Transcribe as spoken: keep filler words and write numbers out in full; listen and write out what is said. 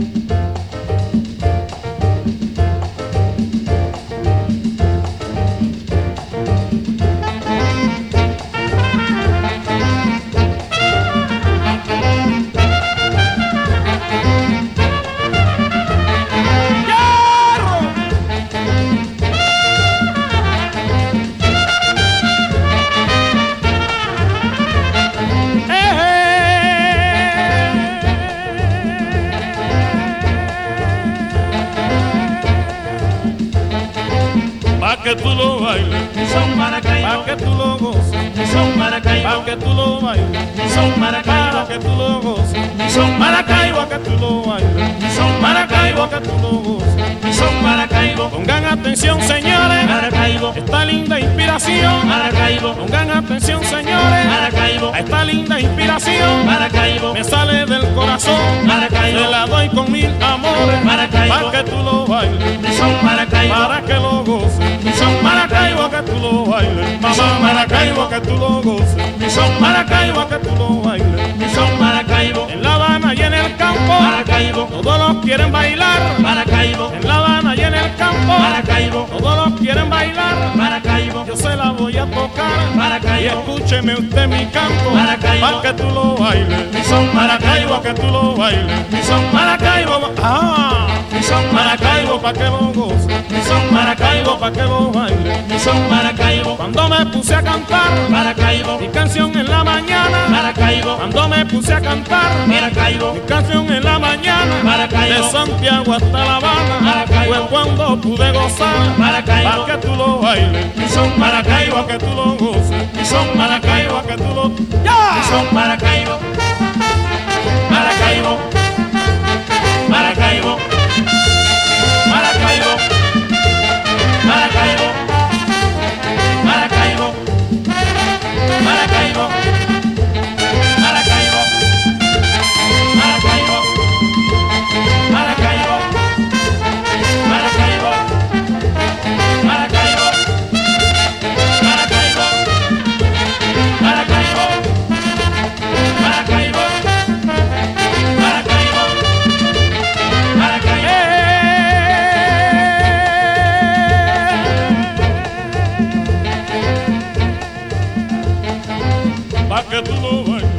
Pa' que tú lo bailes, son Maracaibo, pa' que tú lo goces, son Maracaibo, pa' que tú lo bailes, son Maracaibo, pa' que tú lo goces, son Maracaibo, pa' que tú lo bailes, son Maracaibo, pa' que tú lo goces. son Maracaibo, Pongan atención, señores, Maracaibo, esta linda inspiración. Maracaibo, Pongan atención, señores, Maracaibo, a esta linda inspiración. Maracaibo, Me sale del corazón, Maracaibo, te la doy con mil amores, Maracaibo, pa' que tú lo bailes, son Maracaibo, para que lo goces. son Maracaibo, Pa' que tú lo bailes, mamá Maracaibo, que tú lo goces. son Maracaibo, Pa' que tú lo bailes, son Maracaibo, en La Habana y en el campo, Maracaibo, todos los quieren bailar. Maracaibo, En La Habana y en el campo, Maracaibo, todos los quieren bailar. Maracaibo, Yo se la voy a tocar, Maracaibo, y escúcheme usted mi canto, Maracaibo, pa' que tú lo bailes. son Maracaibo, que tú lo bailes. son Maracaibo, ah, son Maracaibo, pa' que lo goce. son Maracaibo, pa' que lo baile. son Maracaibo, Cuando me puse a cantar Maracaibo, mi canción en la mañana, Maracaibo, cuando me puse a cantar Maracaibo, mi canción en la mañana, Maracaibo, de Santiago hasta La Habana, Maracaibo, fue cuando pude gozar, Maracaibo, pa' que tú lo bailes. son Maracaibo, Maracaibo, que tú lo goces. son Maracaibo, Maracaibo, que tú lo... ¡Ya! son Maracaibo, Maracaibo, Maracaibo, Maracaibo, Maracaibo, Maracaibo, Maracaibo, Maracaibo, Maracaibo, Maracaibo, Maracaibo, Maracaibo, Maracaibo, Maracaibo, Maracaibo, Maracaibo, Maracaibo. Pa' que tú lo bailes.